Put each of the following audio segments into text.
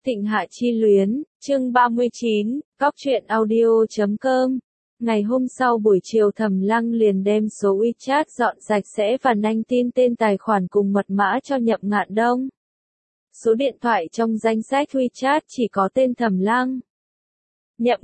Thịnh Hạ Chi Luyến, chương 39, Cóc truyện audio.com. Ngày hôm sau buổi chiều Thẩm Lăng liền đem số WeChat dọn sạch sẽ và nhanh tin tên tài khoản cùng mật mã cho Nhậm Ngạn Đông. Số điện thoại trong danh sách WeChat chỉ có tên Thẩm Lăng. Nhậm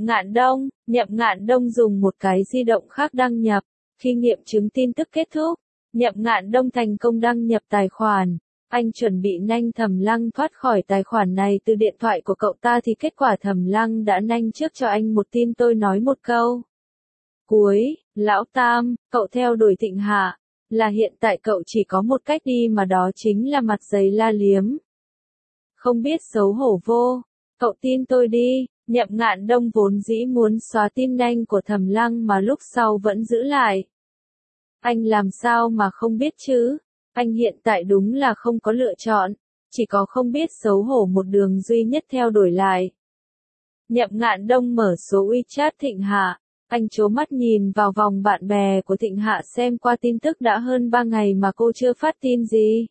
Ngạn Đông dùng một cái di động khác đăng nhập. Khi nghiệm chứng tin tức kết thúc, Nhậm Ngạn Đông thành công đăng nhập tài khoản. Anh chuẩn bị nhanh Thẩm Lăng thoát khỏi tài khoản này từ điện thoại của cậu ta thì kết quả Thẩm Lăng đã nhanh trước cho anh một tin tôi nói một câu. Cuối, Lão Tam, cậu theo đuổi Thịnh Hạ, là hiện tại cậu chỉ có một cách đi mà đó chính là mặt dày la liếm. Không biết xấu hổ vô, cậu tin tôi đi. Nhậm Ngạn Đông vốn dĩ muốn xóa tin nhanh của Thẩm Lăng mà lúc sau vẫn giữ lại. Anh làm sao mà không biết chứ? Anh hiện tại đúng là không có lựa chọn, chỉ có không biết xấu hổ một đường duy nhất theo đuổi lại. Nhậm Ngạn Đông mở số WeChat Thịnh Hạ, anh trố mắt nhìn vào vòng bạn bè của Thịnh Hạ xem qua tin tức đã hơn 3 ngày mà cô chưa phát tin gì.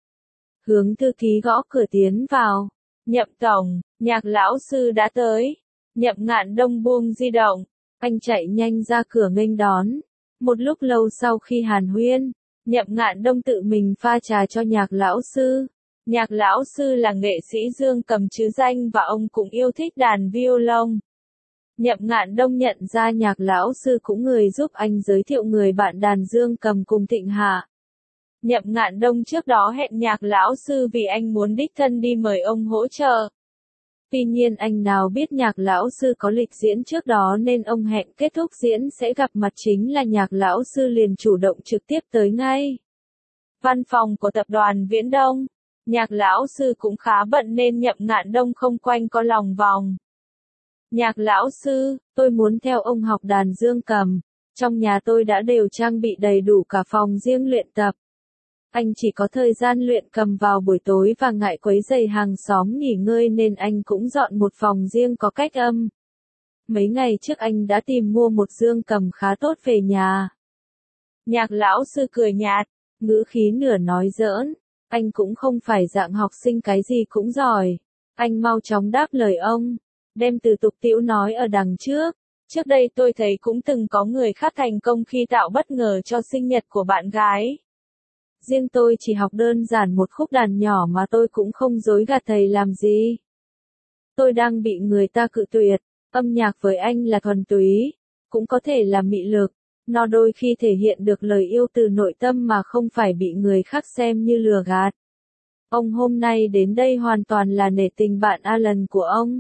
Hướng thư ký gõ cửa tiến vào. Nhậm tổng, Nhạc lão sư đã tới. Nhậm Ngạn Đông buông di động, anh chạy nhanh ra cửa nghênh đón. Một lúc lâu sau khi hàn huyên, Nhậm Ngạn Đông tự mình pha trà cho Nhạc lão sư. Nhạc lão sư là nghệ sĩ dương cầm chứ danh và ông cũng yêu thích đàn violon. Nhậm Ngạn Đông nhận ra Nhạc lão sư cũng người giúp anh giới thiệu người bạn đàn dương cầm cùng Thịnh Hạ. Nhậm Ngạn Đông trước đó hẹn Nhạc lão sư vì anh muốn đích thân đi mời ông hỗ trợ. Tuy nhiên anh nào biết Nhạc lão sư có lịch diễn trước đó nên ông hẹn kết thúc diễn sẽ gặp mặt chính là Nhạc lão sư liền chủ động trực tiếp tới ngay. Văn phòng của tập đoàn Viễn Đông, Nhạc lão sư cũng khá bận nên Nhậm Ngạn Đông không quanh co lòng vòng. Nhạc lão sư, tôi muốn theo ông học đàn dương cầm, trong nhà tôi đã đều trang bị đầy đủ cả phòng riêng luyện tập. Anh chỉ có thời gian luyện cầm vào buổi tối và ngại quấy rầy hàng xóm nghỉ ngơi nên anh cũng dọn một phòng riêng có cách âm. Mấy ngày trước anh đã tìm mua một dương cầm khá tốt về nhà. Nhạc lão sư cười nhạt, ngữ khí nửa nói giỡn, anh cũng không phải dạng học sinh cái gì cũng giỏi. Anh mau chóng đáp lời ông, đem từ tục tĩu nói ở đằng trước. Trước đây tôi thấy cũng từng có người khác thành công khi tạo bất ngờ cho sinh nhật của bạn gái. Riêng tôi chỉ học đơn giản một khúc đàn nhỏ mà tôi cũng không dối gạt thầy làm gì. Tôi đang bị người ta cự tuyệt, âm nhạc với anh là thuần túy, cũng có thể là mị lực, nó đôi khi thể hiện được lời yêu từ nội tâm mà không phải bị người khác xem như lừa gạt. Ông hôm nay đến đây hoàn toàn là nể tình bạn Alan của ông.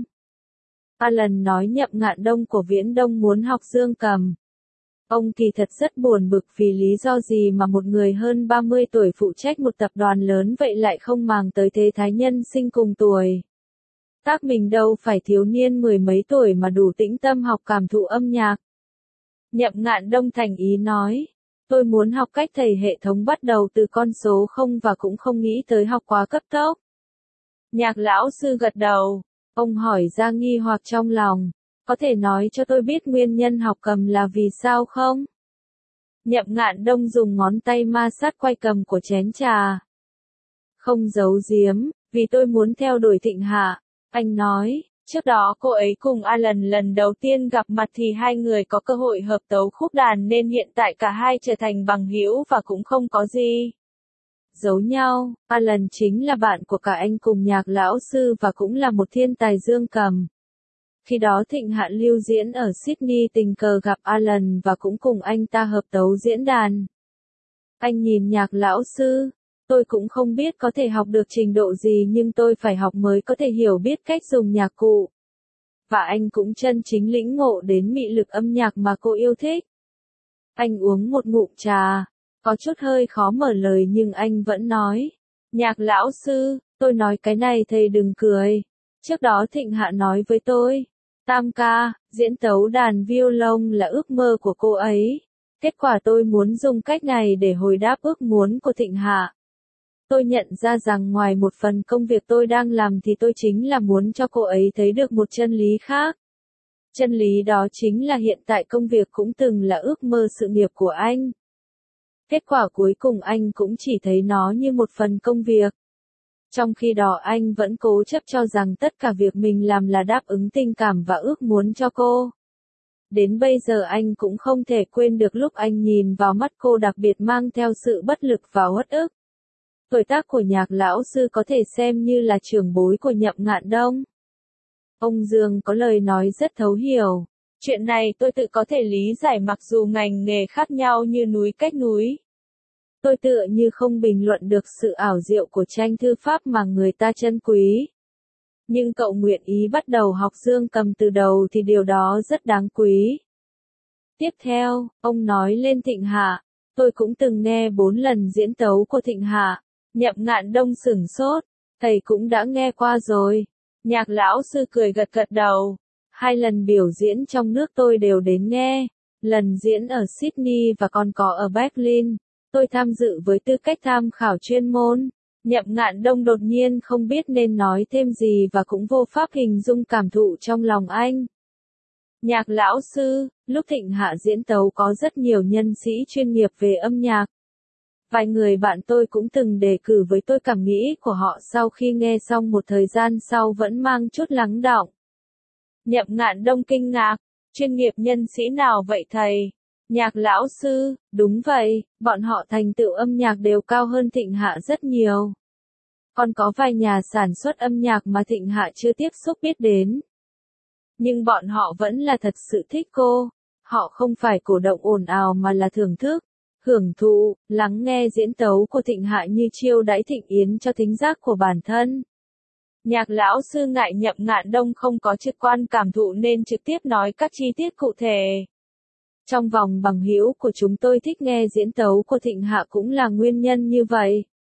Alan nói Nhậm Ngạn Đông của Viễn Đông muốn học dương cầm. Ông kỳ thật rất buồn bực vì lý do gì mà một người hơn 30 tuổi phụ trách một tập đoàn lớn vậy lại không màng tới thế thái nhân sinh cùng tuổi. Tác mình đâu phải thiếu niên mười mấy tuổi mà đủ tĩnh tâm học cảm thụ âm nhạc. Nhậm Ngạn Đông thành ý nói, tôi muốn học cách thầy hệ thống bắt đầu từ con số 0 và cũng không nghĩ tới học quá cấp tốc. Nhạc lão sư gật đầu, ông hỏi ra nghi hoặc trong lòng. Có thể nói cho tôi biết nguyên nhân học cầm là vì sao không? Nhậm Ngạn Đông dùng ngón tay ma sát quay cầm của chén trà. Không giấu giếm, vì tôi muốn theo đuổi Thịnh Hạ. Anh nói, trước đó cô ấy cùng Alan lần đầu tiên gặp mặt thì hai người có cơ hội hợp tấu khúc đàn nên hiện tại cả hai trở thành bằng hữu và cũng không có gì giấu nhau. Alan chính là bạn của cả anh cùng Nhạc lão sư và cũng là một thiên tài dương cầm. Khi đó Thịnh Hạ lưu diễn ở Sydney tình cờ gặp Alan và cũng cùng anh ta hợp tấu diễn đàn. Anh nhìn Nhạc lão sư, tôi cũng không biết có thể học được trình độ gì nhưng tôi phải học mới có thể hiểu biết cách dùng nhạc cụ. Và anh cũng chân chính lĩnh ngộ đến mị lực âm nhạc mà cô yêu thích. Anh uống một ngụm trà, có chút hơi khó mở lời nhưng anh vẫn nói. Nhạc lão sư, tôi nói cái này thầy đừng cười. Trước đó Thịnh Hạ nói với tôi. Tam ca, diễn tấu đàn violon là ước mơ của cô ấy. Kết quả tôi muốn dùng cách này để hồi đáp ước muốn của Thịnh Hạ. Tôi nhận ra rằng ngoài một phần công việc tôi đang làm thì tôi chính là muốn cho cô ấy thấy được một chân lý khác. Chân lý đó chính là hiện tại công việc cũng từng là ước mơ sự nghiệp của anh. Kết quả cuối cùng anh cũng chỉ thấy nó như một phần công việc. Trong khi đó anh vẫn cố chấp cho rằng tất cả việc mình làm là đáp ứng tình cảm và ước muốn cho cô. Đến bây giờ anh cũng không thể quên được lúc anh nhìn vào mắt cô đặc biệt mang theo sự bất lực và uất ức. Tuổi tác của Nhạc lão sư có thể xem như là trưởng bối của Nhậm Ngạn Đông. Ông Dương có lời nói rất thấu hiểu. Chuyện này tôi tự có thể lý giải mặc dù ngành nghề khác nhau như núi cách núi. Tôi tựa như không bình luận được sự ảo diệu của tranh thư pháp mà người ta trân quý. Nhưng cậu nguyện ý bắt đầu học dương cầm từ đầu thì điều đó rất đáng quý. Tiếp theo, ông nói lên Thịnh Hạ. Tôi cũng từng nghe 4 lần diễn tấu của Thịnh Hạ. Nhậm Ngạn Đông sửng sốt. Thầy cũng đã nghe qua rồi. Nhạc lão sư cười gật gật đầu. 2 lần biểu diễn trong nước tôi đều đến nghe. Lần diễn ở Sydney và còn có ở Berlin. Tôi tham dự với tư cách tham khảo chuyên môn. Nhậm Ngạn Đông đột nhiên không biết nên nói thêm gì và cũng vô pháp hình dung cảm thụ trong lòng anh. Nhạc lão sư, lúc Thịnh Hạ diễn tấu có rất nhiều nhân sĩ chuyên nghiệp về âm nhạc. Vài người bạn tôi cũng từng đề cử với tôi cảm nghĩ của họ sau khi nghe xong một thời gian sau vẫn mang chút lắng đọng. Nhậm Ngạn Đông kinh ngạc, chuyên nghiệp nhân sĩ nào vậy thầy? Nhạc lão sư, đúng vậy, bọn họ thành tựu âm nhạc đều cao hơn Thịnh Hạ rất nhiều. Còn có vài nhà sản xuất âm nhạc mà Thịnh Hạ chưa tiếp xúc biết đến. Nhưng bọn họ vẫn là thật sự thích cô. Họ không phải cổ động ồn ào mà là thưởng thức, hưởng thụ, lắng nghe diễn tấu của Thịnh Hạ như chiêu đãi thịnh yến cho thính giác của bản thân. Nhạc lão sư ngại Nhậm Ngạn Đông không có trực quan cảm thụ nên trực tiếp nói các chi tiết cụ thể. Trong vòng bằng hữu của chúng tôi thích nghe diễn tấu của Thịnh Hạ cũng là nguyên nhân như vậy.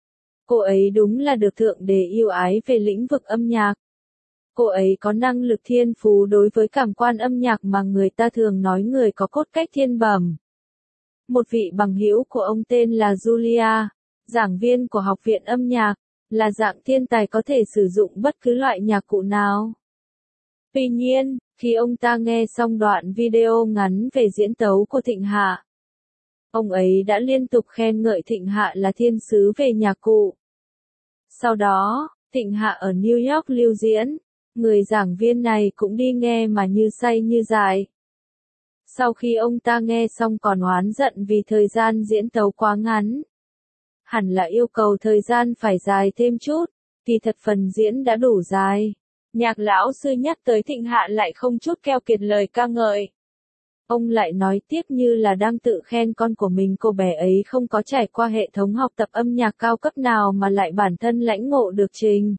Cô ấy đúng là được Thượng Đế yêu ái về lĩnh vực âm nhạc. Cô ấy có năng lực thiên phú đối với cảm quan âm nhạc mà người ta thường nói người có cốt cách thiên bẩm. Một vị bằng hữu của ông tên là Julia, giảng viên của Học viện âm nhạc, là dạng thiên tài có thể sử dụng bất cứ loại nhạc cụ nào. Tuy nhiên, khi ông ta nghe xong đoạn video ngắn về diễn tấu của Thịnh Hạ, ông ấy đã liên tục khen ngợi Thịnh Hạ là thiên sứ về nhạc cụ. Sau đó, Thịnh Hạ ở New York lưu diễn, người giảng viên này cũng đi nghe mà như say như dại. Sau khi ông ta nghe xong còn oán giận vì thời gian diễn tấu quá ngắn. Hẳn là yêu cầu thời gian phải dài thêm chút, kỳ thật phần diễn đã đủ dài. Nhạc lão sư nhắc tới Thịnh Hạ lại không chút keo kiệt lời ca ngợi. Ông lại nói tiếp như là đang tự khen con của mình, cô bé ấy không có trải qua hệ thống học tập âm nhạc cao cấp nào mà lại bản thân lãnh ngộ được trình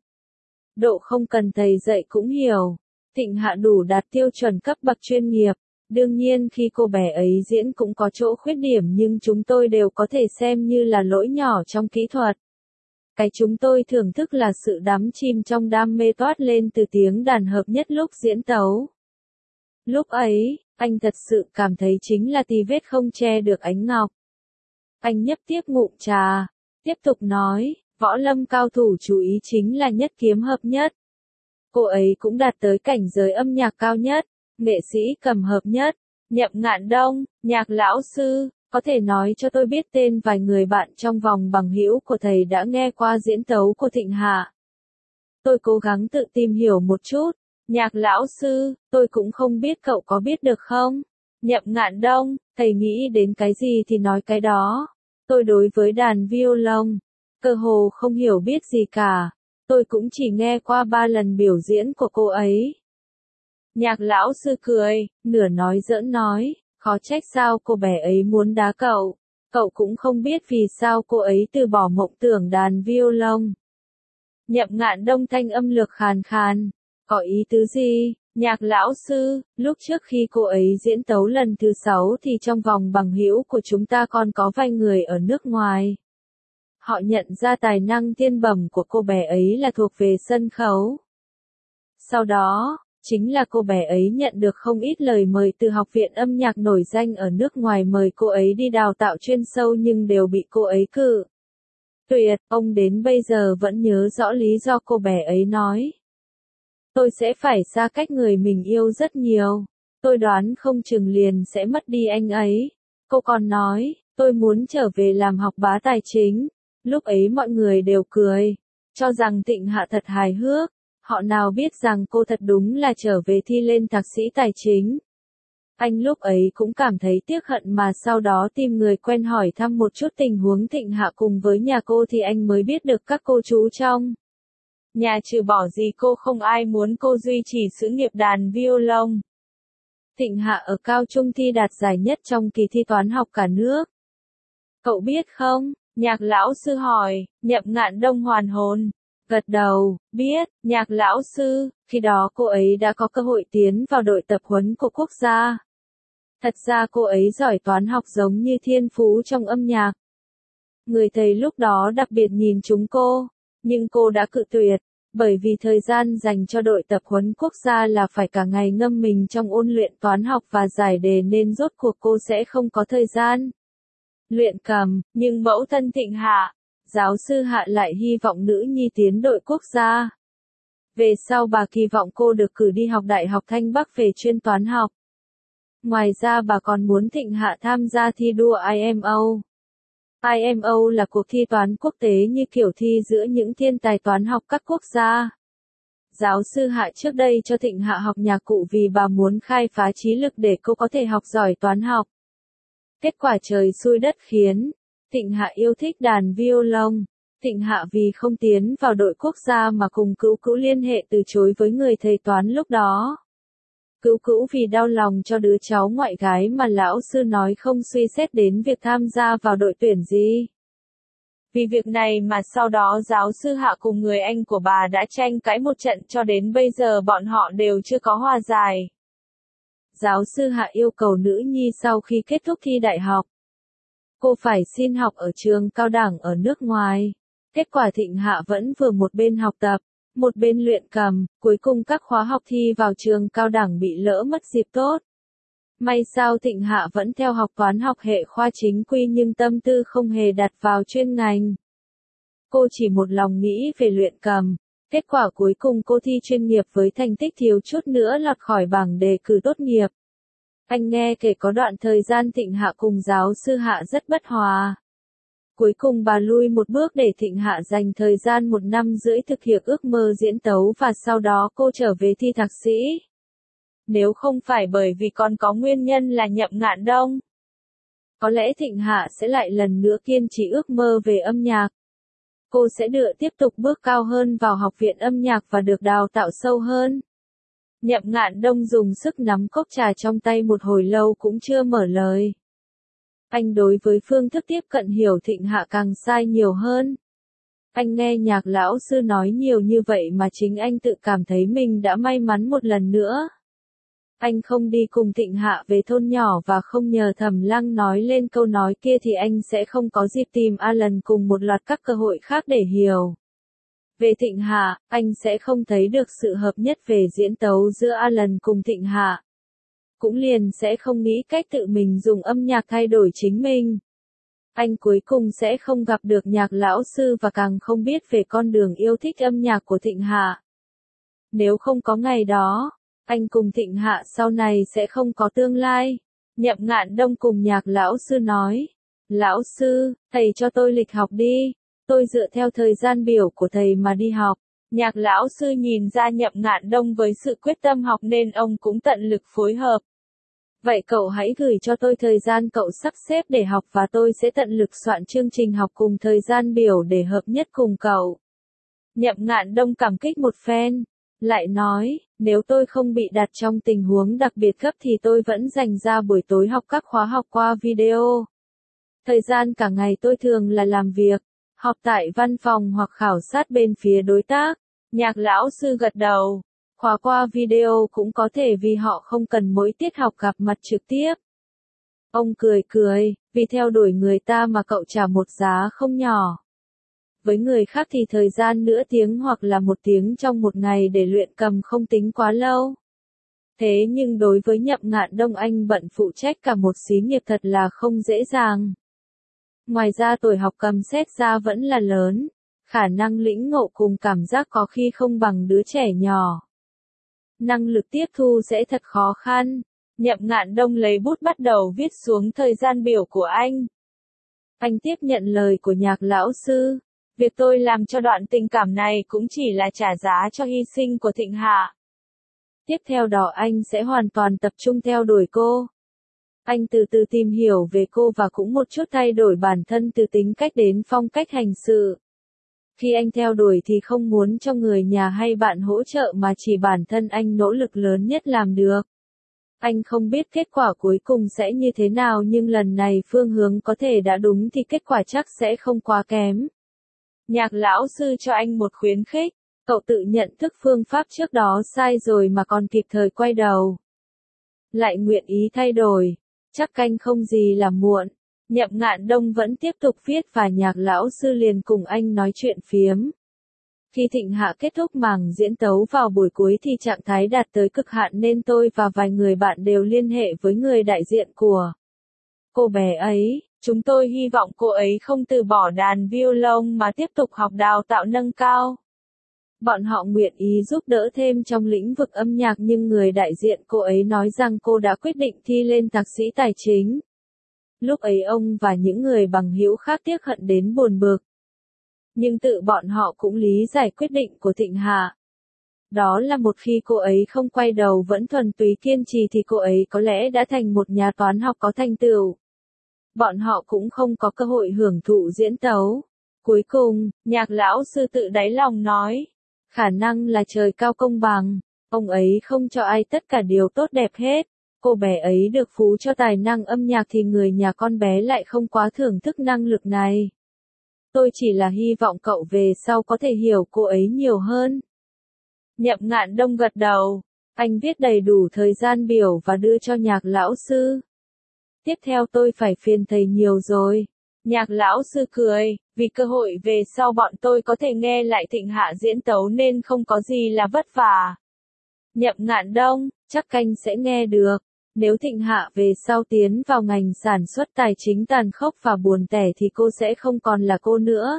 độ không cần thầy dạy cũng hiểu. Thịnh Hạ đủ đạt tiêu chuẩn cấp bậc chuyên nghiệp. Đương nhiên khi cô bé ấy diễn cũng có chỗ khuyết điểm nhưng chúng tôi đều có thể xem như là lỗi nhỏ trong kỹ thuật. Cái chúng tôi thưởng thức là sự đắm chìm trong đam mê toát lên từ tiếng đàn hợp nhất lúc diễn tấu. Lúc ấy, anh thật sự cảm thấy chính là tì vết không che được ánh ngọc. Anh nhấp tiếp ngụm trà, tiếp tục nói, võ lâm cao thủ chú ý chính là nhất kiếm hợp nhất. Cô ấy cũng đạt tới cảnh giới âm nhạc cao nhất, nghệ sĩ cầm hợp nhất. Nhậm Ngạn Đông, nhạc lão sư, có thể nói cho tôi biết tên vài người bạn trong vòng bằng hữu của thầy đã nghe qua diễn tấu của Thịnh Hạ. Tôi cố gắng tự tìm hiểu một chút. Nhạc lão sư, tôi cũng không biết cậu có biết được không? Nhậm Ngạn Đông, thầy nghĩ đến cái gì thì nói cái đó. Tôi đối với đàn violon, cơ hồ không hiểu biết gì cả. Tôi cũng chỉ nghe qua 3 lần biểu diễn của cô ấy. Nhạc lão sư cười, nửa nói giỡn nói, khó trách sao cô bé ấy muốn đá cậu. Cậu cũng không biết vì sao cô ấy từ bỏ mộng tưởng đàn violon. Nhậm Ngạn Đông thanh âm lược khàn khàn. Có ý tứ gì? Nhạc lão sư, lúc trước khi cô ấy diễn tấu lần thứ 6 thì trong vòng bằng hữu của chúng ta còn có vài người ở nước ngoài. Họ nhận ra tài năng thiên bẩm của cô bé ấy là thuộc về sân khấu. Sau đó, chính là cô bé ấy nhận được không ít lời mời từ học viện âm nhạc nổi danh ở nước ngoài mời cô ấy đi đào tạo chuyên sâu nhưng đều bị cô ấy cự tuyệt. Ông đến bây giờ vẫn nhớ rõ lý do cô bé ấy nói. Tôi sẽ phải xa cách người mình yêu rất nhiều. Tôi đoán không chừng liền sẽ mất đi anh ấy. Cô còn nói, tôi muốn trở về làm học bá tài chính. Lúc ấy mọi người đều cười. cho rằng Thịnh Hạ thật hài hước, họ nào biết rằng cô thật đúng là trở về thi lên thạc sĩ tài chính. Anh lúc ấy cũng cảm thấy tiếc hận mà sau đó tìm người quen hỏi thăm một chút tình huống Thịnh Hạ cùng với nhà cô thì anh mới biết được các cô chú trong nhà trừ bỏ gì cô không ai muốn cô duy trì sự nghiệp đàn violon. Thịnh Hạ ở cao trung thi đạt giải nhất trong kỳ thi toán học cả nước. Cậu biết không? Nhạc lão sư hỏi, Nhậm Ngạn Đông hoàn hồn. Gật đầu, biết, Nhạc lão sư, khi đó cô ấy đã có cơ hội tiến vào đội tập huấn của quốc gia. Thật ra cô ấy giỏi toán học giống như thiên phú trong âm nhạc. Người thầy lúc đó đặc biệt nhìn chúng cô, nhưng cô đã cự tuyệt, bởi vì thời gian dành cho đội tập huấn quốc gia là phải cả ngày ngâm mình trong ôn luyện toán học và giải đề nên rốt cuộc cô sẽ không có thời gian luyện cầm, nhưng mẫu thân Thịnh Hạ, giáo sư Hạ lại hy vọng nữ nhi tiến đội quốc gia. Về sau bà kỳ vọng cô được cử đi học Đại học Thanh Bắc về chuyên toán học. Ngoài ra bà còn muốn Thịnh Hạ tham gia thi đua IMO. IMO là cuộc thi toán quốc tế như kiểu thi giữa những thiên tài toán học các quốc gia. Giáo sư Hạ trước đây cho Thịnh Hạ học nhạc cụ vì bà muốn khai phá trí lực để cô có thể học giỏi toán học. Kết quả trời xui đất khiến, Thịnh Hạ yêu thích đàn violon. Thịnh Hạ vì không tiến vào đội quốc gia mà cùng Cữu Cữu liên hệ từ chối với người thầy toán lúc đó. Cữu Cữu vì đau lòng cho đứa cháu ngoại gái mà lão sư nói không suy xét đến việc tham gia vào đội tuyển gì. Vì việc này mà sau đó giáo sư Hạ cùng người anh của bà đã tranh cãi một trận cho đến bây giờ bọn họ đều chưa có hòa giải. Giáo sư Hạ yêu cầu nữ nhi sau khi kết thúc thi đại học, cô phải xin học ở trường cao đẳng ở nước ngoài. Kết quả Thịnh Hạ vẫn vừa một bên học tập, một bên luyện cầm, cuối cùng các khóa học thi vào trường cao đẳng bị lỡ mất dịp tốt. May sao Thịnh Hạ vẫn theo học toán học hệ khoa chính quy nhưng tâm tư không hề đặt vào chuyên ngành. Cô chỉ một lòng nghĩ về luyện cầm. Kết quả cuối cùng cô thi chuyên nghiệp với thành tích thiếu chút nữa lọt khỏi bảng đề cử tốt nghiệp. Anh nghe kể có đoạn thời gian Thịnh Hạ cùng giáo sư Hạ rất bất hòa. Cuối cùng bà lui một bước để Thịnh Hạ dành thời gian 1 năm rưỡi thực hiện ước mơ diễn tấu và sau đó cô trở về thi thạc sĩ. Nếu không phải bởi vì còn có nguyên nhân là Nhậm Ngạn Đông, có lẽ Thịnh Hạ sẽ lại lần nữa kiên trì ước mơ về âm nhạc. Cô sẽ tiếp tục bước cao hơn vào học viện âm nhạc và được đào tạo sâu hơn. Nhậm Ngạn Đông dùng sức nắm cốc trà trong tay một hồi lâu cũng chưa mở lời. Anh đối với phương thức tiếp cận hiểu Thịnh Hạ càng sai nhiều hơn. Anh nghe nhạc lão sư nói nhiều như vậy mà chính anh tự cảm thấy mình đã may mắn một lần nữa. Anh không đi cùng Thịnh Hạ về thôn nhỏ và không nhờ Thẩm Lăng nói lên câu nói kia thì anh sẽ không có dịp tìm Alan cùng một loạt các cơ hội khác để hiểu. Về Thịnh Hạ, anh sẽ không thấy được sự hợp nhất về diễn tấu giữa Alan cùng Thịnh Hạ. Cũng liền sẽ không nghĩ cách tự mình dùng âm nhạc thay đổi chính mình. Anh cuối cùng sẽ không gặp được nhạc lão sư và càng không biết về con đường yêu thích âm nhạc của Thịnh Hạ. Nếu không có ngày đó, anh cùng Thịnh Hạ sau này sẽ không có tương lai. Nhậm Ngạn Đông cùng nhạc lão sư nói. Lão sư, thầy cho tôi lịch học đi. Tôi dựa theo thời gian biểu của thầy mà đi học. Nhạc lão sư nhìn ra Nhậm Ngạn Đông với sự quyết tâm học nên ông cũng tận lực phối hợp. Vậy cậu hãy gửi cho tôi thời gian cậu sắp xếp để học và tôi sẽ tận lực soạn chương trình học cùng thời gian biểu để hợp nhất cùng cậu. Nhậm Ngạn Đông cảm kích một phen. Lại nói, nếu tôi không bị đặt trong tình huống đặc biệt gấp thì tôi vẫn dành ra buổi tối học các khóa học qua video. Thời gian cả ngày tôi thường là làm việc, học tại văn phòng hoặc khảo sát bên phía đối tác. Nhạc lão sư gật đầu. Khóa qua video cũng có thể vì họ không cần mỗi tiết học gặp mặt trực tiếp. Ông cười cười, vì theo đuổi người ta mà cậu trả một giá không nhỏ. Với người khác thì thời gian nửa tiếng hoặc là 1 tiếng trong một ngày để luyện cầm không tính quá lâu. Thế nhưng đối với Nhậm Ngạn Đông anh bận phụ trách cả một xí nghiệp thật là không dễ dàng. Ngoài ra tuổi học cầm xét ra vẫn là lớn, khả năng lĩnh ngộ cùng cảm giác có khi không bằng đứa trẻ nhỏ. Năng lực tiếp thu sẽ thật khó khăn. Nhậm Ngạn Đông lấy bút bắt đầu viết xuống thời gian biểu của anh. Anh tiếp nhận lời của nhạc lão sư. Việc tôi làm cho đoạn tình cảm này cũng chỉ là trả giá cho hy sinh của Thịnh Hạ. Tiếp theo đó anh sẽ hoàn toàn tập trung theo đuổi cô. Anh từ từ tìm hiểu về cô và cũng một chút thay đổi bản thân từ tính cách đến phong cách hành sự. Khi anh theo đuổi thì không muốn cho người nhà hay bạn hỗ trợ mà chỉ bản thân anh nỗ lực lớn nhất làm được. Anh không biết kết quả cuối cùng sẽ như thế nào nhưng lần này phương hướng có thể đã đúng thì kết quả chắc sẽ không quá kém. Nhạc lão sư cho anh một khuyến khích, cậu tự nhận thức phương pháp trước đó sai rồi mà còn kịp thời quay đầu. Lại nguyện ý thay đổi, chắc canh không gì là muộn. Nhậm Ngạn Đông vẫn tiếp tục viết và nhạc lão sư liền cùng anh nói chuyện phiếm. Khi Thịnh Hạ kết thúc màn diễn tấu vào buổi cuối thì trạng thái đạt tới cực hạn nên tôi và vài người bạn đều liên hệ với người đại diện của cô bé ấy. Chúng tôi hy vọng cô ấy không từ bỏ đàn violon mà tiếp tục học đào tạo nâng cao. Bọn họ nguyện ý giúp đỡ thêm trong lĩnh vực âm nhạc nhưng người đại diện cô ấy nói rằng cô đã quyết định thi lên thạc sĩ tài chính. Lúc ấy ông và những người bằng hữu khác tiếc hận đến buồn bực. Nhưng tự bọn họ cũng lý giải quyết định của Thịnh Hạ. Đó là một khi cô ấy không quay đầu vẫn thuần túy kiên trì thì cô ấy có lẽ đã thành một nhà toán học có thành tựu. Bọn họ cũng không có cơ hội hưởng thụ diễn tấu. Cuối cùng, nhạc lão sư tự đáy lòng nói, khả năng là trời cao công bằng, ông ấy không cho ai tất cả điều tốt đẹp hết. Cô bé ấy được phú cho tài năng âm nhạc thì người nhà con bé lại không quá thưởng thức năng lực này. Tôi chỉ là hy vọng cậu về sau có thể hiểu cô ấy nhiều hơn. Nhậm Ngạn Đông gật đầu, anh viết đầy đủ thời gian biểu và đưa cho nhạc lão sư. Tiếp theo tôi phải phiền thầy nhiều rồi. Nhạc lão sư cười, vì cơ hội về sau bọn tôi có thể nghe lại Thịnh Hạ diễn tấu nên không có gì là vất vả. Nhậm Ngạn Đông, chắc canh sẽ nghe được. Nếu Thịnh Hạ về sau tiến vào ngành sản xuất tài chính tàn khốc và buồn tẻ thì cô sẽ không còn là cô nữa.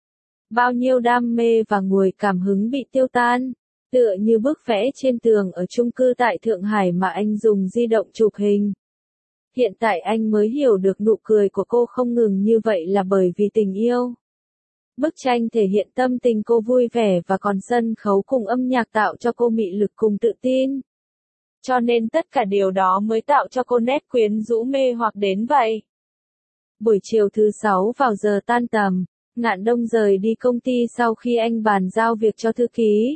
Bao nhiêu đam mê và nguồn cảm hứng bị tiêu tan, tựa như bức vẽ trên tường ở chung cư tại Thượng Hải mà anh dùng di động chụp hình. Hiện tại anh mới hiểu được nụ cười của cô không ngừng như vậy là bởi vì tình yêu. Bức tranh thể hiện tâm tình cô vui vẻ và còn sân khấu cùng âm nhạc tạo cho cô mị lực cùng tự tin. Cho nên tất cả điều đó mới tạo cho cô nét quyến rũ mê hoặc đến vậy. Buổi chiều thứ 6 vào giờ tan tầm, Ngạn Đông rời đi công ty sau khi anh bàn giao việc cho thư ký.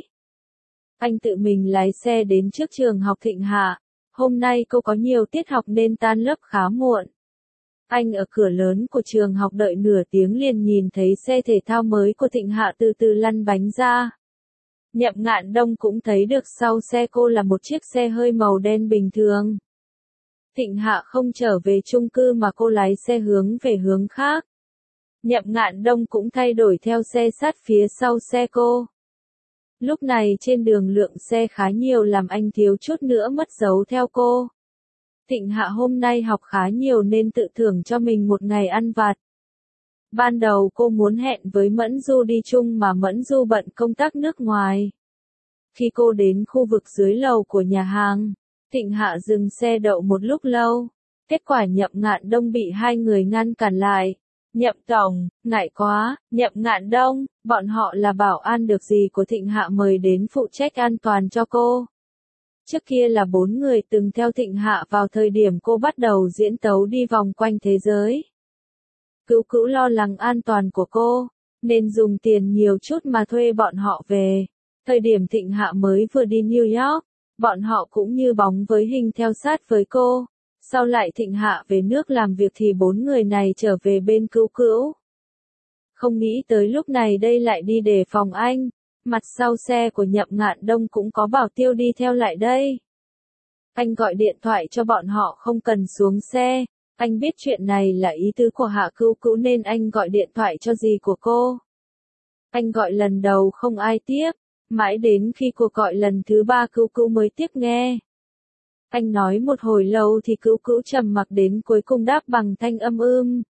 Anh tự mình lái xe đến trước trường học Thịnh Hạ. Hôm nay cô có nhiều tiết học nên tan lớp khá muộn. Anh ở cửa lớn của trường học đợi nửa tiếng liền nhìn thấy xe thể thao mới của Thịnh Hạ từ từ lăn bánh ra. Nhậm Ngạn Đông cũng thấy được sau xe cô là một chiếc xe hơi màu đen bình thường. Thịnh Hạ không trở về chung cư mà cô lái xe hướng về hướng khác. Nhậm Ngạn Đông cũng thay đổi theo xe sát phía sau xe cô. Lúc này trên đường lượng xe khá nhiều làm anh thiếu chút nữa mất dấu theo cô. Thịnh Hạ hôm nay học khá nhiều nên tự thưởng cho mình một ngày ăn vặt. Ban đầu cô muốn hẹn với Mẫn Du đi chung mà Mẫn Du bận công tác nước ngoài. Khi cô đến khu vực dưới lầu của nhà hàng, Thịnh Hạ dừng xe đậu một lúc lâu. Kết quả Nhậm Ngạn Đông bị hai người ngăn cản lại. Nhậm tổng, ngại quá, Nhậm Ngạn Đông, bọn họ là bảo an được gì của Thịnh Hạ mời đến phụ trách an toàn cho cô. Trước kia là 4 người từng theo Thịnh Hạ vào thời điểm cô bắt đầu diễn tấu đi vòng quanh thế giới. Cữu Cữu lo lắng an toàn của cô, nên dùng tiền nhiều chút mà thuê bọn họ về. Thời điểm Thịnh Hạ mới vừa đi New York, bọn họ cũng như bóng với hình theo sát với cô. Sau lại Thịnh Hạ về nước làm việc thì 4 người này trở về bên Cữu Cữu. Không nghĩ tới lúc này đây lại đi đề phòng anh. Mặt sau xe của Nhậm Ngạn Đông cũng có bảo tiêu đi theo lại đây. Anh gọi điện thoại cho bọn họ không cần xuống xe. Anh biết chuyện này là ý tứ của Hạ Cữu Cữu nên anh gọi điện thoại cho dì của cô. Anh gọi lần đầu không ai tiếp. Mãi đến khi cuộc gọi lần thứ 3 Cữu Cữu mới tiếp nghe. Anh nói một hồi lâu thì Cữu Cữu trầm mặc đến cuối cùng đáp bằng thanh âm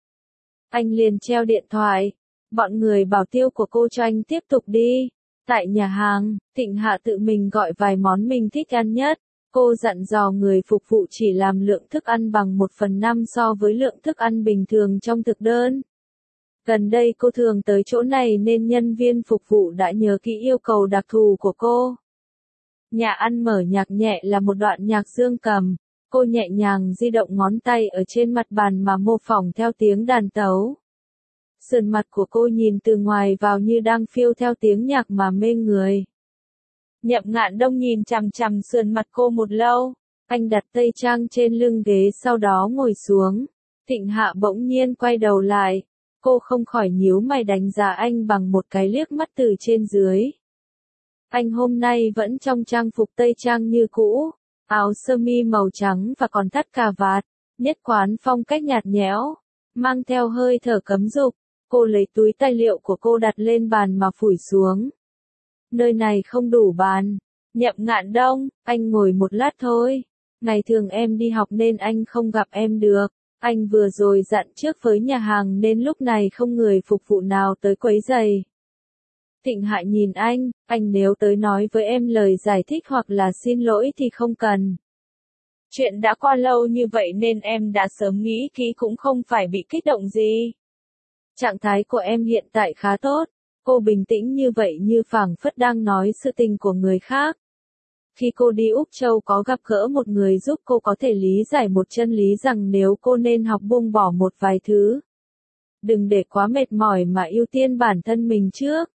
Anh liền treo điện thoại. Bọn người bảo tiêu của cô cho anh tiếp tục đi. Tại nhà hàng, Thịnh Hạ tự mình gọi vài món mình thích ăn nhất. Cô dặn dò người phục vụ chỉ làm lượng thức ăn bằng 1/5 so với lượng thức ăn bình thường trong thực đơn. Gần đây cô thường tới chỗ này nên nhân viên phục vụ đã nhớ kỹ yêu cầu đặc thù của cô. Nhà ăn mở nhạc nhẹ là một đoạn nhạc dương cầm. Cô nhẹ nhàng di động ngón tay ở trên mặt bàn mà mô phỏng theo tiếng đàn tấu. Sườn mặt của cô nhìn từ ngoài vào như đang phiêu theo tiếng nhạc mà mê người. Nhậm Ngạn Đông nhìn chằm chằm sườn mặt cô một lâu. Anh đặt tay trang trên lưng ghế sau đó ngồi xuống. Thịnh Hạ bỗng nhiên quay đầu lại. Cô không khỏi nhíu mày đánh giá anh bằng một cái liếc mắt từ trên dưới. Anh hôm nay vẫn trong trang phục tây trang như cũ. Áo sơ mi màu trắng và còn thắt cà vạt, nhất quán phong cách nhạt nhẽo, mang theo hơi thở cấm dục. Cô lấy túi tài liệu của cô đặt lên bàn mà phủi xuống. Nơi này không đủ bàn. Nhậm Ngạn Đông, anh ngồi một lát thôi. Ngày thường em đi học nên anh không gặp em được. Anh vừa rồi dặn trước với nhà hàng nên lúc này không người phục vụ nào tới quấy rầy. Thịnh Hạ nhìn anh nếu tới nói với em lời giải thích hoặc là xin lỗi thì không cần. Chuyện đã qua lâu như vậy nên em đã sớm nghĩ kỹ cũng không phải bị kích động gì. Trạng thái của em hiện tại khá tốt, cô bình tĩnh như vậy như phảng phất đang nói sự tình của người khác. Khi cô đi Úc Châu có gặp gỡ một người giúp cô có thể lý giải một chân lý rằng nếu cô nên học buông bỏ một vài thứ. Đừng để quá mệt mỏi mà ưu tiên bản thân mình trước.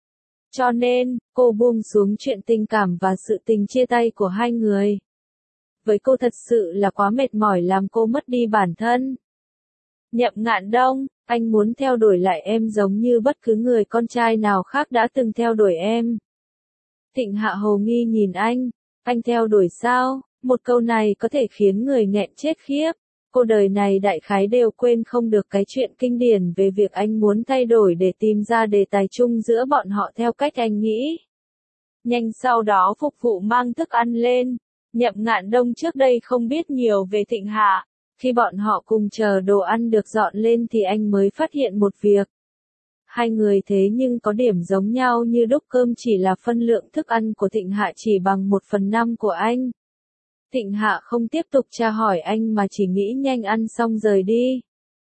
Cho nên, cô buông xuống chuyện tình cảm và sự tình chia tay của hai người. Với cô thật sự là quá mệt mỏi làm cô mất đi bản thân. Nhậm Ngạn Đông, anh muốn theo đuổi lại em giống như bất cứ người con trai nào khác đã từng theo đuổi em. Thịnh Hạ hồ nghi nhìn anh theo đuổi sao? Một câu này có thể khiến người nghẹn chết khiếp. Cô đời này đại khái đều quên không được cái chuyện kinh điển về việc anh muốn thay đổi để tìm ra đề tài chung giữa bọn họ theo cách anh nghĩ. Nhanh sau đó phục vụ mang thức ăn lên. Nhậm Ngạn Đông trước đây không biết nhiều về Thịnh Hạ. Khi bọn họ cùng chờ đồ ăn được dọn lên thì anh mới phát hiện một việc. Hai người thế nhưng có điểm giống nhau như đúc, cơm chỉ là phân lượng thức ăn của Thịnh Hạ chỉ bằng 1/5 của anh. Thịnh Hạ không tiếp tục tra hỏi anh mà chỉ nghĩ nhanh ăn xong rời đi.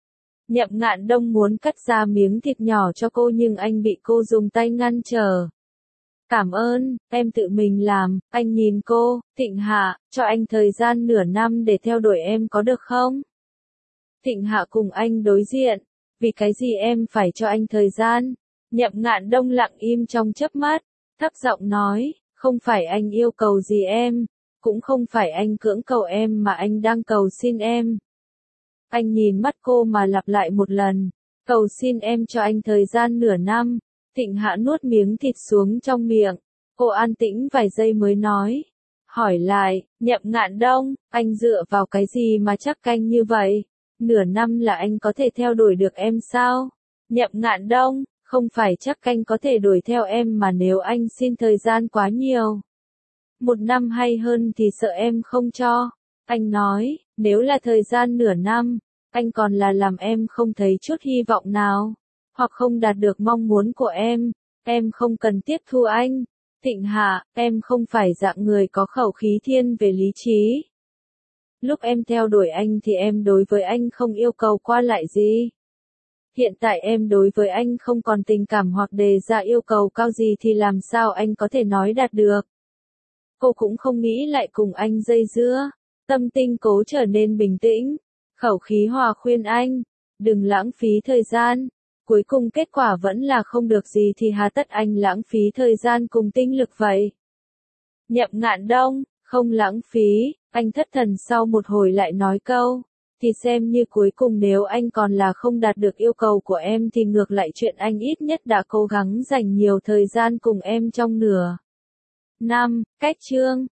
Nhậm Ngạn Đông muốn cắt ra miếng thịt nhỏ cho cô nhưng anh bị cô dùng tay ngăn trở. Cảm ơn, em tự mình làm. Anh nhìn cô, Thịnh Hạ, cho anh thời gian nửa năm để theo đuổi em có được không? Thịnh Hạ cùng anh đối diện. Vì cái gì em phải cho anh thời gian? Nhậm Ngạn Đông lặng im trong chớp mắt, thấp giọng nói, không phải anh yêu cầu gì em, cũng không phải anh cưỡng cầu em mà anh đang cầu xin em. Anh nhìn mắt cô mà lặp lại một lần, cầu xin em cho anh thời gian nửa năm. Thịnh Hạ nuốt miếng thịt xuống trong miệng, cô an tĩnh vài giây mới nói, hỏi lại, Nhậm Ngạn Đông, anh dựa vào cái gì mà chắc canh như vậy? Nửa năm là anh có thể theo đuổi được em sao? Nhậm Ngạn Đông, không phải chắc canh có thể đuổi theo em mà nếu anh xin thời gian quá nhiều. 1 năm hay hơn thì sợ em không cho. Anh nói, nếu là thời gian nửa năm, anh còn là làm em không thấy chút hy vọng nào, hoặc không đạt được mong muốn của em không cần tiếp thu anh. Thịnh Hạ, em không phải dạng người có khẩu khí thiên về lý trí. Lúc em theo đuổi anh thì em đối với anh không yêu cầu qua lại gì. Hiện tại em đối với anh không còn tình cảm hoặc đề ra yêu cầu cao gì thì làm sao anh có thể nói đạt được. Cô cũng không nghĩ lại cùng anh dây dưa. Tâm tinh cố trở nên bình tĩnh. Khẩu khí hòa khuyên anh, đừng lãng phí thời gian. Cuối cùng kết quả vẫn là không được gì thì hà tất anh lãng phí thời gian cùng tinh lực vậy. Nhậm Ngạn Đông, không lãng phí. Anh thất thần sau một hồi lại nói câu, thì xem như cuối cùng nếu anh còn là không đạt được yêu cầu của em thì ngược lại chuyện anh ít nhất đã cố gắng dành nhiều thời gian cùng em trong nửa năm. Cách chương